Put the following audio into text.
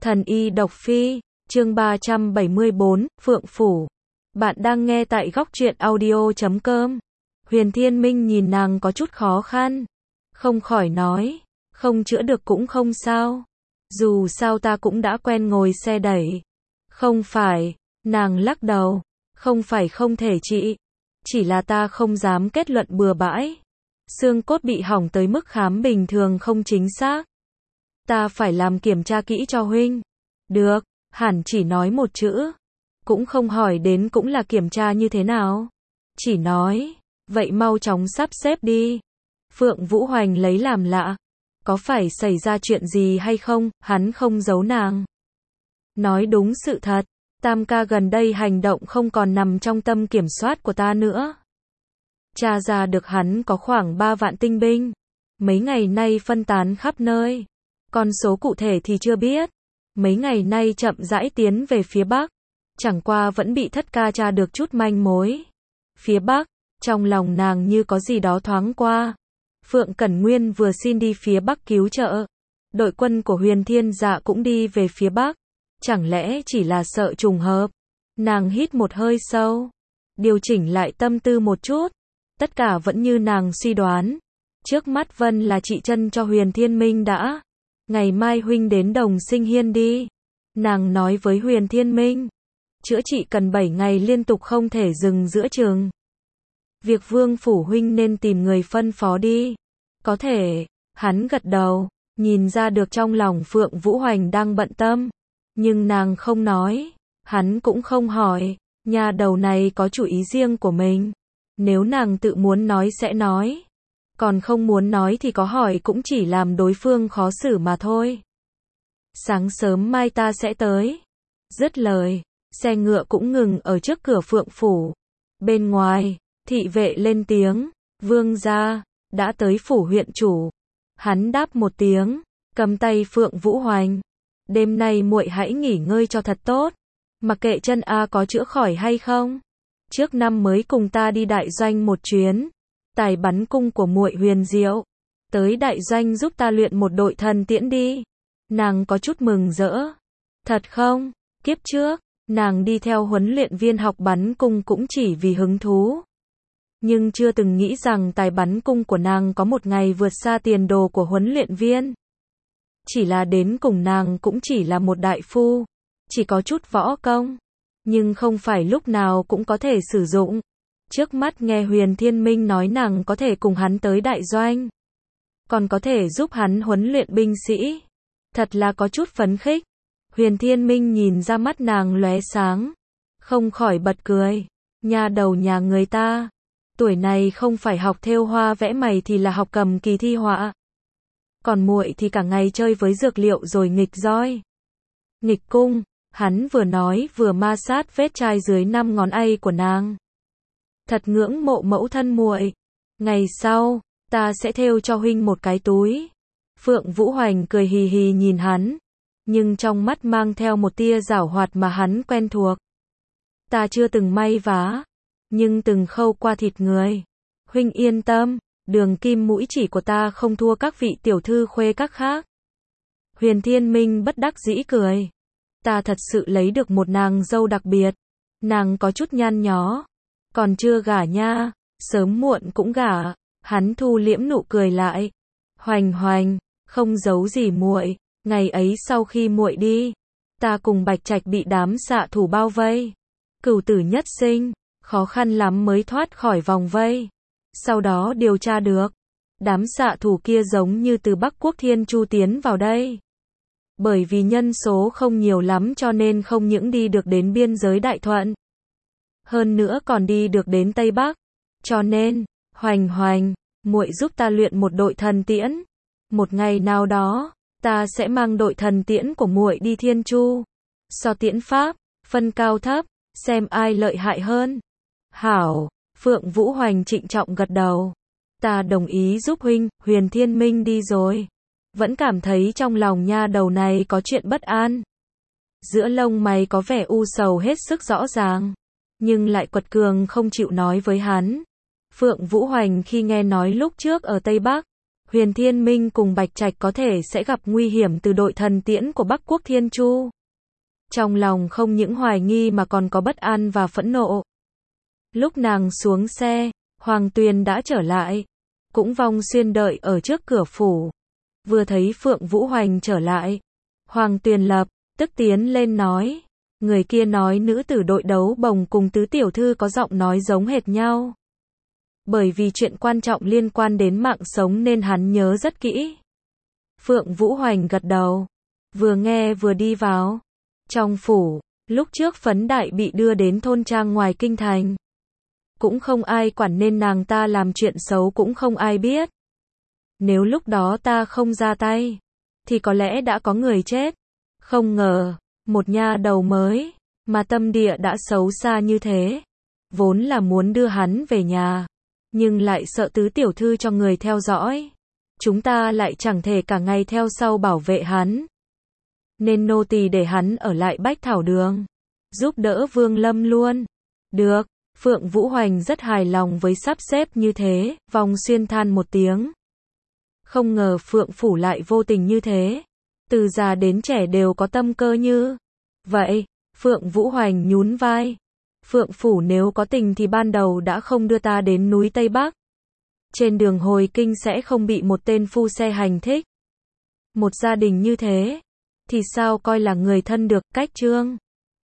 Thần y độc phi, chương 374, Phượng Phủ. Bạn đang nghe tại góc truyện audio.com. Huyền Thiên Minh nhìn nàng có chút khó khăn. Không khỏi nói, không chữa được cũng không sao. Dù sao ta cũng đã quen ngồi xe đẩy. Không phải, nàng lắc đầu, không phải không thể trị. Chỉ là ta không dám kết luận bừa bãi. Xương cốt bị hỏng tới mức khám bình thường không chính xác. Ta phải làm kiểm tra kỹ cho huynh. Được, hẳn chỉ nói một chữ. Cũng không hỏi đến cũng là kiểm tra như thế nào. Chỉ nói, vậy mau chóng sắp xếp đi. Phượng Vũ Hoành lấy làm lạ. Có phải xảy ra chuyện gì hay không, hắn không giấu nàng. Nói đúng sự thật, Tam ca gần đây hành động không còn nằm trong tâm kiểm soát của ta nữa. Tra ra được hắn có khoảng 3 vạn tinh binh. Mấy ngày nay phân tán khắp nơi. Con số cụ thể thì chưa biết. Mấy ngày nay chậm rãi tiến về phía Bắc. Chẳng qua vẫn bị Thất ca tra được chút manh mối. Phía Bắc, trong lòng nàng như có gì đó thoáng qua. Phượng Cẩn Nguyên vừa xin đi phía Bắc cứu trợ. Đội quân của Huyền Thiên Dạ cũng đi về phía Bắc. Chẳng lẽ chỉ là sợ trùng hợp? Nàng hít một hơi sâu. Điều chỉnh lại tâm tư một chút. Tất cả vẫn như nàng suy đoán. Trước mắt Vân là trị chân cho Huyền Thiên Minh đã. Ngày mai huynh đến Đồng Sinh Hiên đi. Nàng nói với Huyền Thiên Minh. Chữa trị cần 7 ngày liên tục không thể dừng giữa chừng. Việc Vương Phủ huynh nên tìm người phân phó đi. Có thể, hắn gật đầu, nhìn ra được trong lòng Phượng Vũ Hoành đang bận tâm. Nhưng nàng không nói, hắn cũng không hỏi, nhà đầu này có chủ ý riêng của mình. Nếu nàng tự muốn nói sẽ nói. Còn không muốn nói thì có hỏi cũng chỉ làm đối phương khó xử mà thôi. Sáng sớm mai ta sẽ tới. Dứt lời, xe ngựa cũng ngừng ở trước cửa Phượng Phủ. Bên ngoài, thị vệ lên tiếng, vương gia, đã tới phủ huyện chủ. Hắn đáp một tiếng, cầm tay Phượng Vũ Hoành. Đêm nay muội hãy nghỉ ngơi cho thật tốt. Mặc kệ chân A có chữa khỏi hay không. Trước năm mới cùng ta đi đại doanh một chuyến. Tài bắn cung của muội huyền diệu. Tới đại doanh giúp ta luyện một đội thần tiễn đi. Nàng có chút mừng rỡ. Thật không? Kiếp trước, nàng đi theo huấn luyện viên học bắn cung cũng chỉ vì hứng thú. Nhưng chưa từng nghĩ rằng tài bắn cung của nàng có một ngày vượt xa tiền đồ của huấn luyện viên. Chỉ là đến cùng nàng cũng chỉ là một đại phu. Chỉ có chút võ công. Nhưng không phải lúc nào cũng có thể sử dụng. Trước mắt nghe Huyền Thiên Minh nói nàng có thể cùng hắn tới đại doanh. Còn có thể giúp hắn huấn luyện binh sĩ. Thật là có chút phấn khích. Huyền Thiên Minh nhìn ra mắt nàng lóe sáng. Không khỏi bật cười. Nhà đầu nhà người ta. Tuổi này không phải học thêu hoa vẽ mày thì là học cầm kỳ thi họa. Còn muội thì cả ngày chơi với dược liệu rồi nghịch roi. Nghịch cung, hắn vừa nói vừa ma sát vết chai dưới 5 ngón tay của nàng. Thật ngưỡng mộ mẫu thân muội. Ngày sau, ta sẽ thêu cho huynh một cái túi. Phượng Vũ Hoành cười hì hì nhìn hắn. Nhưng trong mắt mang theo một tia giảo hoạt mà hắn quen thuộc. Ta chưa từng may vá. Nhưng từng khâu qua thịt người. Huynh yên tâm, đường kim mũi chỉ của ta không thua các vị tiểu thư khuê các khác. Huyền Thiên Minh bất đắc dĩ cười. Ta thật sự lấy được một nàng dâu đặc biệt. Nàng có chút nhăn nhó. Còn chưa gả nha, sớm muộn cũng gả. Hắn thu liễm nụ cười lại. Hoành Hoành, không giấu gì muội. Ngày ấy sau khi muội đi, ta cùng Bạch Trạch bị đám xạ thủ bao vây. Cửu tử nhất sinh, khó khăn lắm mới thoát khỏi vòng vây. Sau đó điều tra được, đám xạ thủ kia giống như từ Bắc Quốc Thiên Chu tiến vào đây. Bởi vì nhân số không nhiều lắm cho nên không những đi được đến biên giới Đại Thuận. Hơn nữa còn đi được đến Tây Bắc. Cho nên, Hoành Hoành, muội giúp ta luyện một đội thần tiễn. Một ngày nào đó, ta sẽ mang đội thần tiễn của muội đi Thiên Chu. So tiễn pháp, phân cao thấp, xem ai lợi hại hơn. Hảo, Phượng Vũ Hoành trịnh trọng gật đầu. Ta đồng ý giúp huynh. Huyền Thiên Minh đi rồi. Vẫn cảm thấy trong lòng nha đầu này có chuyện bất an. Giữa lông mày có vẻ u sầu hết sức rõ ràng. Nhưng lại quật cường không chịu nói với hắn. Phượng Vũ Hoành khi nghe nói lúc trước ở Tây Bắc, Huyền Thiên Minh cùng Bạch Trạch có thể sẽ gặp nguy hiểm từ đội thần tiễn của Bắc Quốc Thiên Chu. Trong lòng không những hoài nghi mà còn có bất an và phẫn nộ. Lúc nàng xuống xe, Hoàng Tuyền đã trở lại. Cũng Vong Xuyên đợi ở trước cửa phủ. Vừa thấy Phượng Vũ Hoành trở lại, Hoàng Tuyền lập tức tiến lên nói. Người kia nói nữ tử đội đấu bồng cùng tứ tiểu thư có giọng nói giống hệt nhau. Bởi vì chuyện quan trọng liên quan đến mạng sống nên hắn nhớ rất kỹ. Phượng Vũ Hoành gật đầu. Vừa nghe vừa đi vào. Trong phủ, lúc trước Phấn Đại bị đưa đến thôn trang ngoài kinh thành. Cũng không ai quản nên nàng ta làm chuyện xấu cũng không ai biết. Nếu lúc đó ta không ra tay, thì có lẽ đã có người chết. Không ngờ, một nha đầu mới, mà tâm địa đã xấu xa như thế. Vốn là muốn đưa hắn về nhà, nhưng lại sợ tứ tiểu thư cho người theo dõi. Chúng ta lại chẳng thể cả ngày theo sau bảo vệ hắn. Nên nô tỳ để hắn ở lại Bách Thảo Đường, giúp đỡ Vương Lâm luôn. Được, Phượng Vũ Hoành rất hài lòng với sắp xếp như thế, Vong Xuyên than một tiếng. Không ngờ Phượng Phủ lại vô tình như thế. Từ già đến trẻ đều có tâm cơ như vậy. Phượng Vũ Hoành nhún vai. Phượng Phủ nếu có tình thì ban đầu đã không đưa ta đến núi Tây Bắc. Trên đường hồi kinh sẽ không bị một tên phu xe hành thích. Một gia đình như thế, thì sao coi là người thân được, Cách Trương.